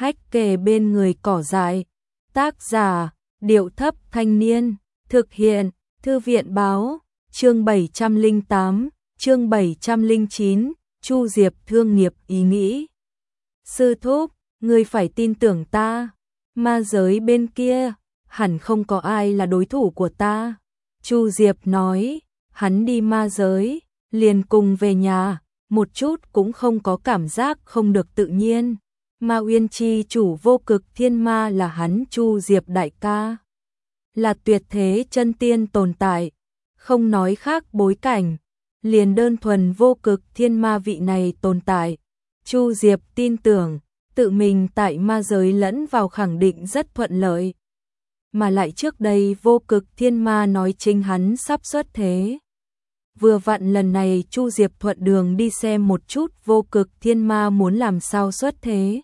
hách kề bên người cỏ dại. Tác giả, Điệu Thấp Thanh Niên. Thực hiện, Thư viện Báo. Chương 708, chương 709, Chu Diệp thương nghiệp ý nghĩ. Sư thúc, ngươi phải tin tưởng ta. Ma giới bên kia, hẳn không có ai là đối thủ của ta. Chu Diệp nói, hắn đi ma giới, liền cùng về nhà, một chút cũng không có cảm giác không được tự nhiên. Ma Uyên chi chủ Vô Cực Thiên Ma là hắn Chu Diệp đại ca, là tuyệt thế chân tiên tồn tại, không nói khác bối cảnh, liền đơn thuần Vô Cực Thiên Ma vị này tồn tại. Chu Diệp tin tưởng, tự mình tại ma giới lẫn vào khẳng định rất thuận lợi. Mà lại trước đây Vô Cực Thiên Ma nói chính hắn sắp xuất thế. Vừa vặn lần này Chu Diệp thuận đường đi xem một chút Vô Cực Thiên Ma muốn làm sao xuất thế.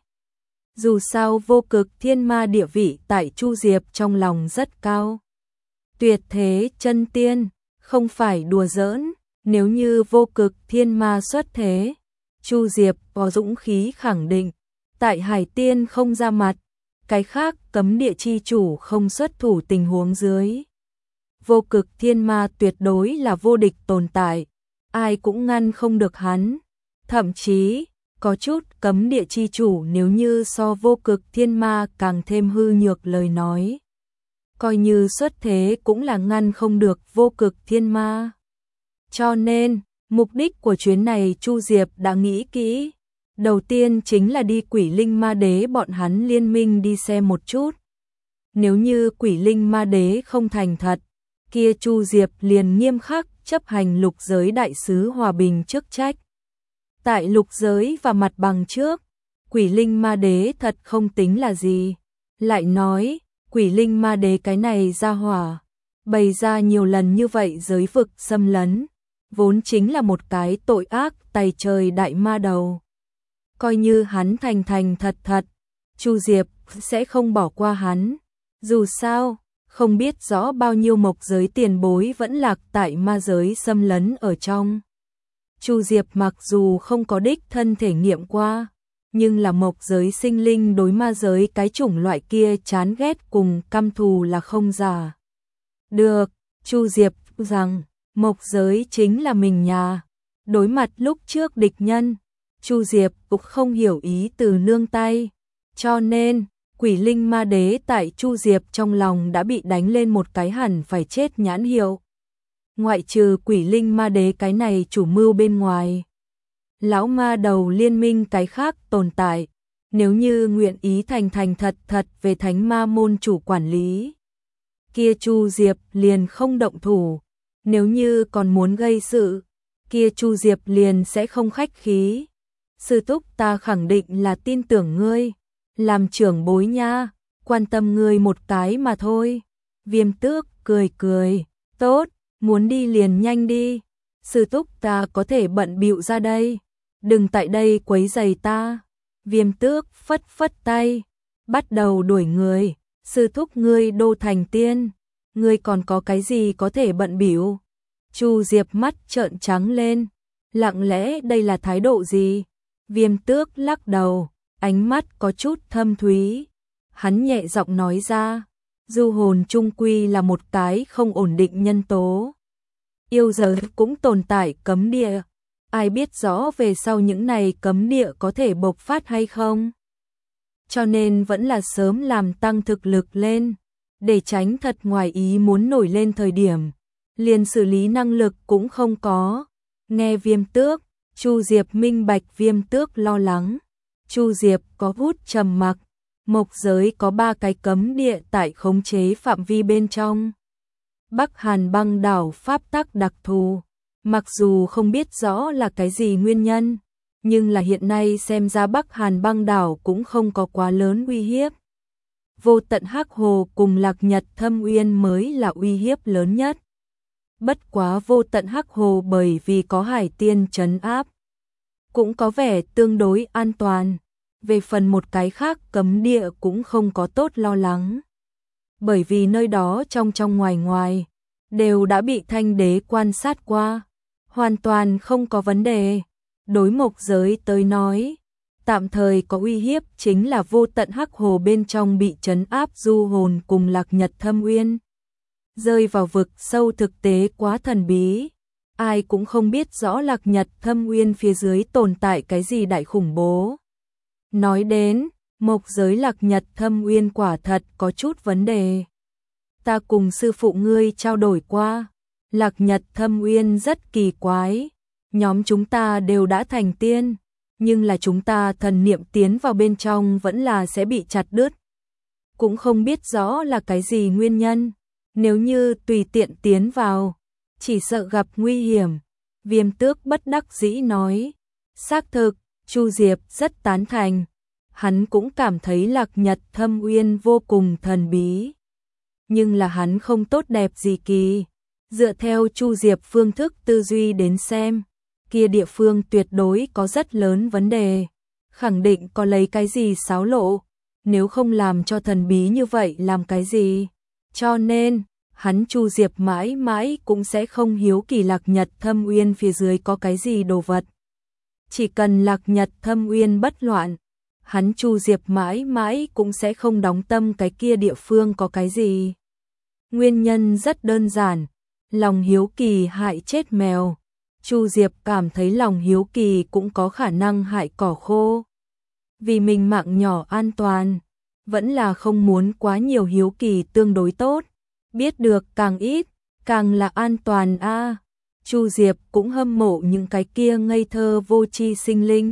Dù sao Vô Cực Thiên Ma địa vị tại Chu Diệp trong lòng rất cao. Tuyệt thế chân tiên, không phải đùa giỡn, nếu như Vô Cực Thiên Ma xuất thế, Chu Diệp có dũng khí khẳng định, tại Hải Tiên không ra mặt, cái khác cấm địa chi chủ không xuất thủ tình huống dưới. Vô Cực Thiên Ma tuyệt đối là vô địch tồn tại, ai cũng ngăn không được hắn. Thậm chí, có chút cấm địa chi chủ nếu như so Vô Cực Thiên Ma càng thêm hư nhược lời nói, coi như xuất thế cũng là ngăn không được Vô Cực Thiên Ma. Cho nên, mục đích của chuyến này Chu Diệp đã nghĩ kỹ. Đầu tiên chính là đi Quỷ Linh Ma Đế bọn hắn liên minh đi xem một chút. Nếu như Quỷ Linh Ma Đế không thành thật, kia Chu Diệp liền nghiêm khắc chấp hành lục giới đại sứ hòa bình chức trách. Tại lục giới và mặt bằng trước, Quỷ Linh Ma Đế thật không tính là gì. Lại nói, Quỷ Linh Ma Đế cái này ra hỏa, bày ra nhiều lần như vậy giới vực xâm lấn, vốn chính là một cái tội ác tày trời đại ma đầu. Coi như hắn thành thật, Chu Diệp sẽ không bỏ qua hắn. Dù sao, không biết rõ bao nhiêu mộc giới tiền bối vẫn lạc tại ma giới xâm lấn ở trong. Chu Diệp mặc dù không có đích thân thể nghiệm qua, nhưng là mộc giới sinh linh đối ma giới cái chủng loại kia chán ghét cùng căm thù là không giả. Được, Chu Diệp rằng, mộc giới chính là mình nhà. Đối mặt lúc trước địch nhân, Chu Diệp cũng không hiểu ý từ nương tay, cho nên Quỷ Linh Ma Đế tại Chu Diệp trong lòng đã bị đánh lên một cái hẳn phải chết nhãn hiệu. Ngoại trừ Quỷ Linh Ma Đế cái này chủ mưu bên ngoài, lão ma đầu liên minh cái khác tồn tại, nếu như nguyện ý thành thật về Thánh Ma môn chủ quản lý, kia Chu Diệp liền không động thủ, nếu như còn muốn gây sự, kia Chu Diệp liền sẽ không khách khí. Sư thúc ta khẳng định là tin tưởng ngươi, làm trưởng bối nha, quan tâm ngươi một cái mà thôi. Viêm Tước cười, tốt, muốn đi liền nhanh đi, sư thúc ta có thể bận bịu ra đây, đừng tại đây quấy rầy ta. Viêm Tước phất tay, bắt đầu đuổi người, sư thúc ngươi đô thành tiên, ngươi còn có cái gì có thể bận bịu? Chu Diệp mắt trợn trắng lên, lặng lẽ đây là thái độ gì? Viêm Tước lắc đầu, ánh mắt có chút thâm thúy. Hắn nhẹ giọng nói ra, du hồn chung quy là một cái không ổn định nhân tố. Yêu giới cũng tồn tại cấm địa, ai biết rõ về sau những này cấm địa có thể bộc phát hay không? Cho nên vẫn là sớm làm tăng thực lực lên, để tránh thật ngoài ý muốn nổi lên thời điểm, liền xử lý năng lực cũng không có. Nghe Viêm Tước, Chu Diệp minh bạch Viêm Tước lo lắng. Chu Diệp có hút trầm mặc, mộc giới có 3 cái cấm địa tại khống chế phạm vi bên trong. Bắc Hàn băng đảo pháp tắc đặc thù, mặc dù không biết rõ là cái gì nguyên nhân, nhưng là hiện nay xem ra Bắc Hàn băng đảo cũng không có quá lớn uy hiếp. Vô tận Hắc Hồ cùng Lạc Nhật Thâm Uyên mới là uy hiếp lớn nhất. Bất quá Vô tận Hắc Hồ bởi vì có Hải Tiên trấn áp, cũng có vẻ tương đối an toàn. Về phần một cái khác cấm địa cũng không có tốt lo lắng, bởi vì nơi đó trong ngoài đều đã bị Thanh Đế quan sát qua, hoàn toàn không có vấn đề. Đối mộc giới tới nói, Tạm thời có uy hiếp chính là vô tận hắc hồ bên trong bị trấn áp du hồn cùng Lạc Nhật Thâm Uyên. Rơi vào vực sâu thực tế quá thần bí. Ai cũng không biết rõ Lạc Nhật Thâm Uyên phía dưới tồn tại cái gì đại khủng bố. Nói đến, mộc giới Lạc Nhật Thâm Uyên quả thật có chút vấn đề. Ta cùng sư phụ ngươi trao đổi qua. Lạc Nhật Thâm Uyên rất kỳ quái. Nhóm chúng ta đều đã thành tiên. Nhưng là chúng ta thần niệm tiến vào bên trong vẫn là sẽ bị chặt đứt. Cũng không biết rõ là cái gì nguyên nhân. Nếu như tùy tiện tiến vào, chỉ sợ gặp nguy hiểm. Viêm Tước bất đắc dĩ nói. Xác thực, Chu Diệp rất tán thành. Hắn cũng cảm thấy Lạc Nhật Thâm Uyên vô cùng thần bí. Nhưng là hắn không tốt đẹp gì kỳ. Dựa theo Chu Diệp phương thức tư duy đến xem, kia địa phương tuyệt đối có rất lớn vấn đề. Khẳng định có lấy cái gì xáo lộ. Nếu không làm cho thần bí như vậy làm cái gì? Cho nên, hắn Chu Diệp mãi mãi cũng sẽ không hiếu kỳ Lạc Nhật Thâm Uyên phía dưới có cái gì đồ vật. Chỉ cần Lạc Nhật Thâm Uyên bất loạn, hắn Chu Diệp mãi mãi cũng sẽ không đóng tâm cái kia địa phương có cái gì. Nguyên nhân rất đơn giản, lòng hiếu kỳ hại chết mèo. Chu Diệp cảm thấy lòng hiếu kỳ cũng có khả năng hại cỏ khô. Vì mình mạng nhỏ an toàn, vẫn là không muốn quá nhiều hiếu kỳ tương đối tốt. Biết được càng ít, càng là an toàn a. Chu Diệp cũng hâm mộ những cái kia ngây thơ vô tri sinh linh.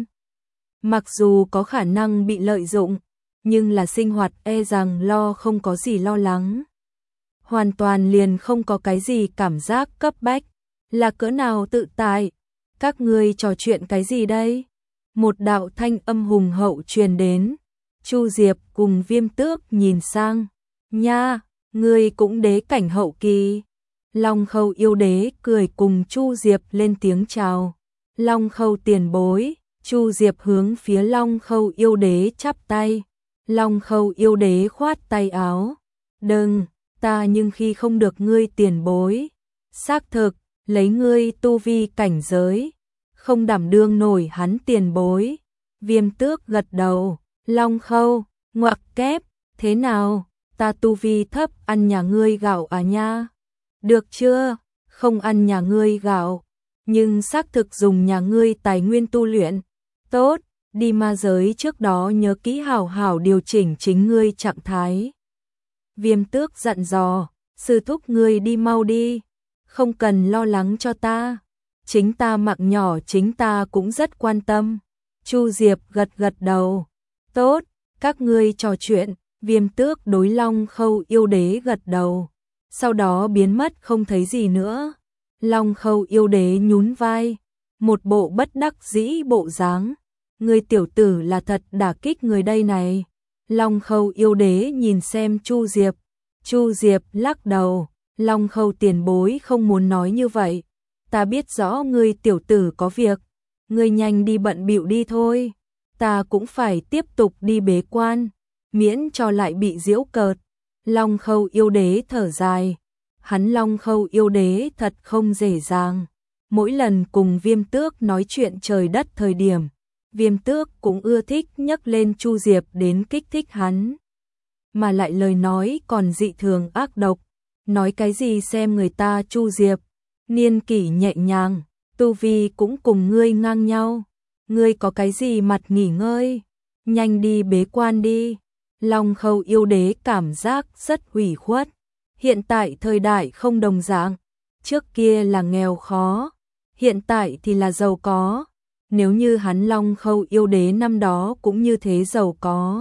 Mặc dù có khả năng bị lợi dụng, nhưng là sinh hoạt e rằng lo không có gì lo lắng. Hoàn toàn liền không có cái gì cảm giác cấp bách, là cỡ nào tự tại. Các ngươi trò chuyện cái gì đây? Một đạo thanh âm hùng hậu truyền đến. Chu Diệp cùng Viêm Tước nhìn sang. Nha, ngươi cũng đế cảnh hậu kỳ. Long Khâu yêu đế cười cùng Chu Diệp lên tiếng chào. Long Khâu tiền bối. Chu Diệp hướng phía Long Khâu yêu đế chắp tay. Long Khâu yêu đế khoát tay áo. Đừng, ta nhưng khi không được ngươi tiền bối. Xác thực, lấy ngươi tu vi cảnh giới, không đảm đương nổi hắn tiền bối. Viêm Tước gật đầu. Long Khâu, ngoặc kép, thế nào? Ta tu vi thấp ăn nhà ngươi gạo à nha? Được chưa? Không ăn nhà ngươi gạo, nhưng xác thực dùng nhà ngươi tài nguyên tu luyện. Tốt, đi ma giới trước đó nhớ kỹ hảo hảo điều chỉnh chính ngươi trạng thái. Viêm Tước dặn dò, sư thúc ngươi đi mau đi, không cần lo lắng cho ta. Chính ta mạng nhỏ chính ta cũng rất quan tâm. Chu Diệp gật gật đầu. Tốt, các ngươi trò chuyện. Viêm Tước đối Long Khâu yêu đế gật đầu. Sau đó biến mất không thấy gì nữa. Long Khâu yêu đế nhún vai, một bộ bất đắc dĩ bộ dáng. Người tiểu tử là thật đả kích người đây này. Long Khâu yêu đế nhìn xem Chu Diệp. Chu Diệp lắc đầu. Long Khâu tiền bối không muốn nói như vậy. Ta biết rõ ngươi tiểu tử có việc. Ngươi nhanh đi bận bịu đi thôi. Ta cũng phải tiếp tục đi bế quan, miễn cho lại bị giễu cợt. Long Khâu yêu đế thở dài. Hắn Long Khâu yêu đế thật không dễ dàng. Mỗi lần cùng Viêm Tước nói chuyện trời đất thời điểm, Viêm Tước cũng ưa thích nhắc lên Chu Diệp đến kích thích hắn. Mà lại lời nói còn dị thường ác độc. Nói cái gì xem người ta Chu Diệp, niên kỷ nhẹ nhàng, tu vi cũng cùng ngươi ngang nhau. Ngươi có cái gì mặt nghỉ ngơi, nhanh đi bế quan đi. Long Khâu yêu đế cảm giác rất hủy khuất. Hiện tại thời đại không đồng dạng, trước kia là nghèo khó, hiện tại thì là giàu có. Nếu như hắn Long Khâu yêu đế năm đó cũng như thế giàu có,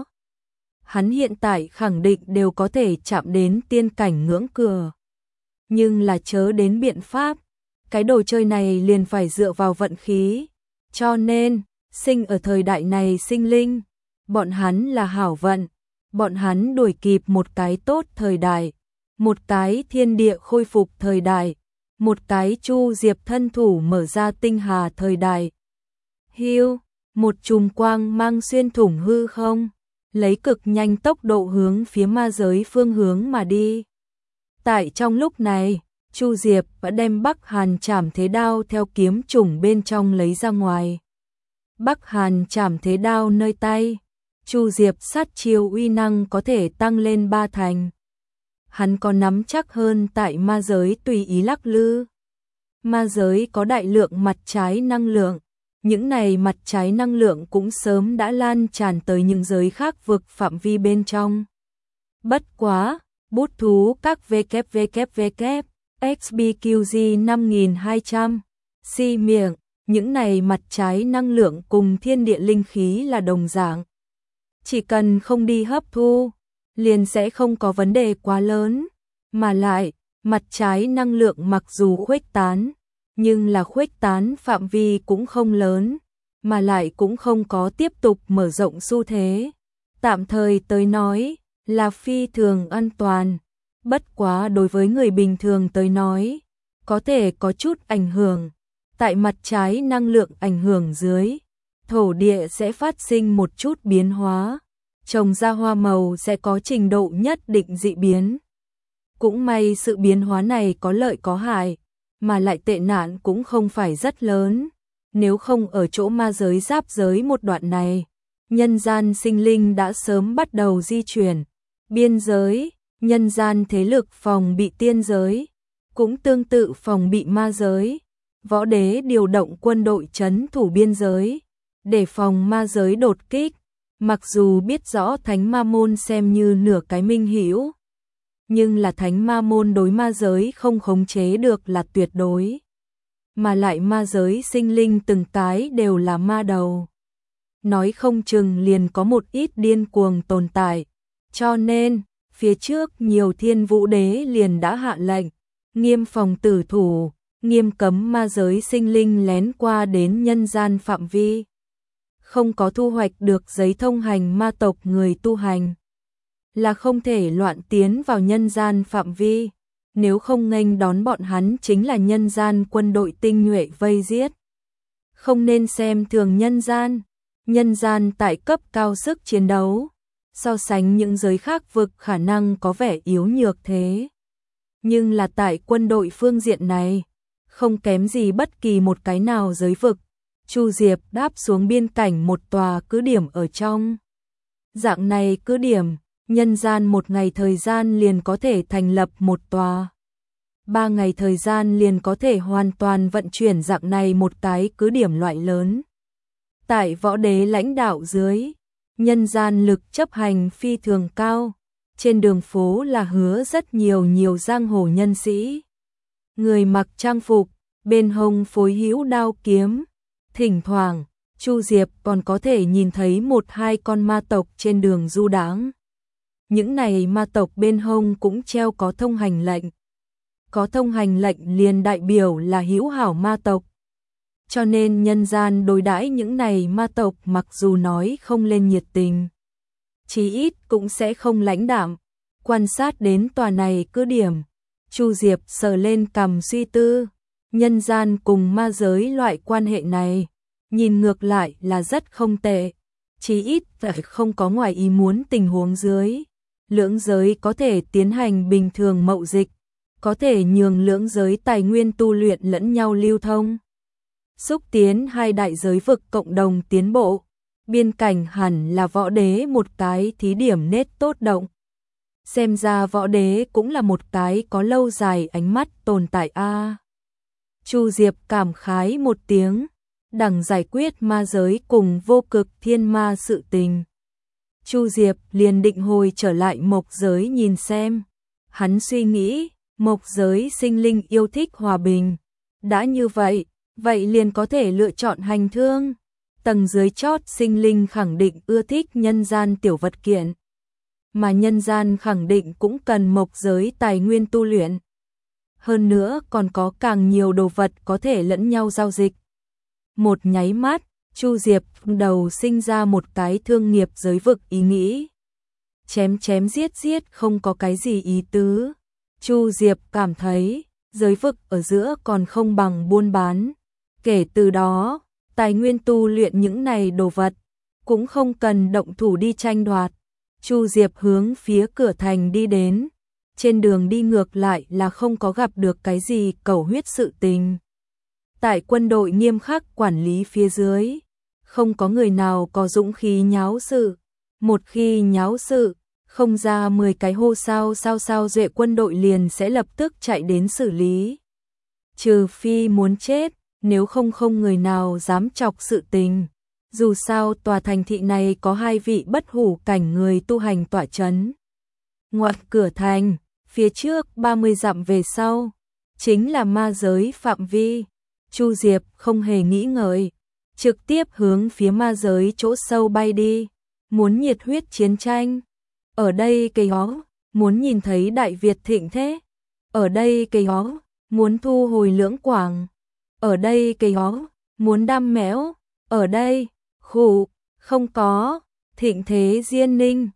hắn hiện tại khẳng định đều có thể chạm đến tiên cảnh ngưỡng cửa. Nhưng là chớ đến biện pháp, cái đồ chơi này liền phải dựa vào vận khí. Cho nên, sinh ở thời đại này sinh linh, bọn hắn là hảo vận, bọn hắn đuổi kịp một cái tốt thời đại, một cái thiên địa khôi phục thời đại, một cái Chu Diệp thân thủ mở ra tinh hà thời đại. Hiu, một chùm quang mang xuyên thủng hư không, lấy cực nhanh tốc độ hướng phía ma giới phương hướng mà đi. Tại trong lúc này, Chu Diệp đã đem Bắc Hàn Trảm Thế Đao theo kiếm trùng bên trong lấy ra ngoài. Bắc Hàn trảm thế đao nơi tay. Chu Diệp sát chiêu uy năng có thể tăng lên 3 thành. Hắn có nắm chắc hơn tại ma giới tùy ý lắc lư. Ma giới có đại lượng mặt trái năng lượng. Những này mặt trái năng lượng cũng sớm đã lan tràn tới những giới khác vực phạm vi bên trong. Bất quá, bút thú các WWW, XBQG 5200, si miệng, những này mặt trái năng lượng cùng thiên địa linh khí là đồng dạng. Chỉ cần không đi hấp thu, liền sẽ không có vấn đề quá lớn. Mà lại, mặt trái năng lượng mặc dù khuếch tán, nhưng là khuếch tán phạm vi cũng không lớn, mà lại cũng không có tiếp tục mở rộng xu thế. Tạm thời tới nói, là phi thường an toàn. Bất quá đối với người bình thường tới nói, có thể có chút ảnh hưởng. Tại mặt trái năng lượng ảnh hưởng dưới, thổ địa sẽ phát sinh một chút biến hóa. Trồng ra hoa màu sẽ có trình độ nhất định dị biến. Cũng may sự biến hóa này có lợi có hại, mà lại tệ nạn cũng không phải rất lớn. Nếu không ở chỗ ma giới giáp giới một đoạn này, nhân gian sinh linh đã sớm bắt đầu di chuyển. Biên giới, nhân gian thế lực phòng bị tiên giới, cũng tương tự phòng bị ma giới. Võ đế điều động quân đội trấn thủ biên giới, để phòng ma giới đột kích. Mặc dù biết rõ Thánh Ma Môn xem như nửa cái minh hữu, nhưng là Thánh Ma Môn đối ma giới không khống chế được là tuyệt đối. Mà lại ma giới sinh linh từng cái đều là ma đầu. Nói không chừng liền có một ít điên cuồng tồn tại. Cho nên, phía trước nhiều thiên vũ đế liền đã hạ lệnh, nghiêm phòng tử thủ, nghiêm cấm ma giới sinh linh lén qua đến nhân gian phạm vi. Không có thu hoạch được giấy thông hành ma tộc người tu hành, là không thể loạn tiến vào nhân gian phạm vi, nếu không nghênh đón bọn hắn chính là nhân gian quân đội tinh nhuệ vây giết. Không nên xem thường nhân gian tại cấp cao sức chiến đấu, so sánh những giới khác vực khả năng có vẻ yếu nhược thế. Nhưng là tại quân đội phương diện này, không kém gì bất kỳ một cái nào giới vực. Chu Diệp đáp xuống biên cảnh một tòa cứ điểm ở trong. Dạng này cứ điểm, nhân gian một ngày thời gian liền có thể thành lập một tòa. 3 ngày thời gian liền có thể hoàn toàn vận chuyển dạng này một cái cứ điểm loại lớn. Tại võ đế lãnh đạo dưới, nhân gian lực chấp hành phi thường cao. Trên đường phố là hứa rất nhiều giang hồ nhân sĩ. Người mặc trang phục, bên hông phối hữu đao kiếm. Thỉnh thoảng, Chu Diệp còn có thể nhìn thấy 1-2 con ma tộc trên đường du đãng. Những này ma tộc bên hông cũng treo có thông hành lệnh. Có thông hành lệnh liền đại biểu là hữu hảo ma tộc. Cho nên nhân gian đối đãi những này ma tộc mặc dù nói không lên nhiệt tình, chí ít cũng sẽ không lãnh đạm. Quan sát đến tòa này cứ điểm, Chu Diệp sờ lên cằm suy tư. Nhân gian cùng ma giới loại quan hệ này, nhìn ngược lại là rất không tệ. Chí ít phải không có ngoài ý muốn tình huống dưới. Lưỡng giới có thể tiến hành bình thường mậu dịch, có thể nhường lưỡng giới tài nguyên tu luyện lẫn nhau lưu thông. Xúc tiến hai đại giới vực cộng đồng tiến bộ. Biên cảnh hẳn là võ đế một cái thí điểm nết tốt động. Xem ra võ đế cũng là một cái có lâu dài ánh mắt tồn tại a. Chu Diệp cảm khái một tiếng, đằng giải quyết ma giới cùng vô cực thiên ma sự tình. Chu Diệp liền định hồi trở lại mộc giới nhìn xem. Hắn suy nghĩ, mộc giới sinh linh yêu thích hòa bình. Đã như vậy, vậy liền có thể lựa chọn hành thương. Tầng dưới chót sinh linh khẳng định ưa thích nhân gian tiểu vật kiện. Mà nhân gian khẳng định cũng cần mộc giới tài nguyên tu luyện. Hơn nữa còn có càng nhiều đồ vật có thể lẫn nhau giao dịch. Một nháy mắt, Chu Diệp đầu sinh ra một cái thương nghiệp giới vực ý nghĩ. Chém giết không có cái gì ý tứ. Chu Diệp cảm thấy, giới vực ở giữa còn không bằng buôn bán. Kể từ đó, tài nguyên tu luyện những này đồ vật, cũng không cần động thủ đi tranh đoạt. Chu Diệp hướng phía cửa thành đi đến. Trên đường đi ngược lại là không có gặp được cái gì cầu huyết sự tình. Tại quân đội nghiêm khắc quản lý phía dưới, không có người nào có dũng khí nháo sự. Một khi nháo sự, không ra 10 cái hô sao Duệ quân đội liền sẽ lập tức chạy đến xử lý. Trừ phi muốn chết, nếu không không người nào dám chọc sự tình. Dù sao tòa thành thị này có 2 vị bất hủ cảnh người tu hành tọa chấn. Ngoặt cửa thành, phía trước 30 dặm về sau, chính là ma giới phạm vi. Chu Diệp không hề nghĩ ngợi, trực tiếp hướng phía ma giới chỗ sâu bay đi, muốn nhiệt huyết chiến tranh. Ở đây cây hó, muốn nhìn thấy Đại Việt thịnh thế. Ở đây cây hó, muốn thu hồi lưỡng quảng. Ở đây cây hó, muốn đam mẽo. Ở đây, khủ, không có, thịnh thế Diên Ninh.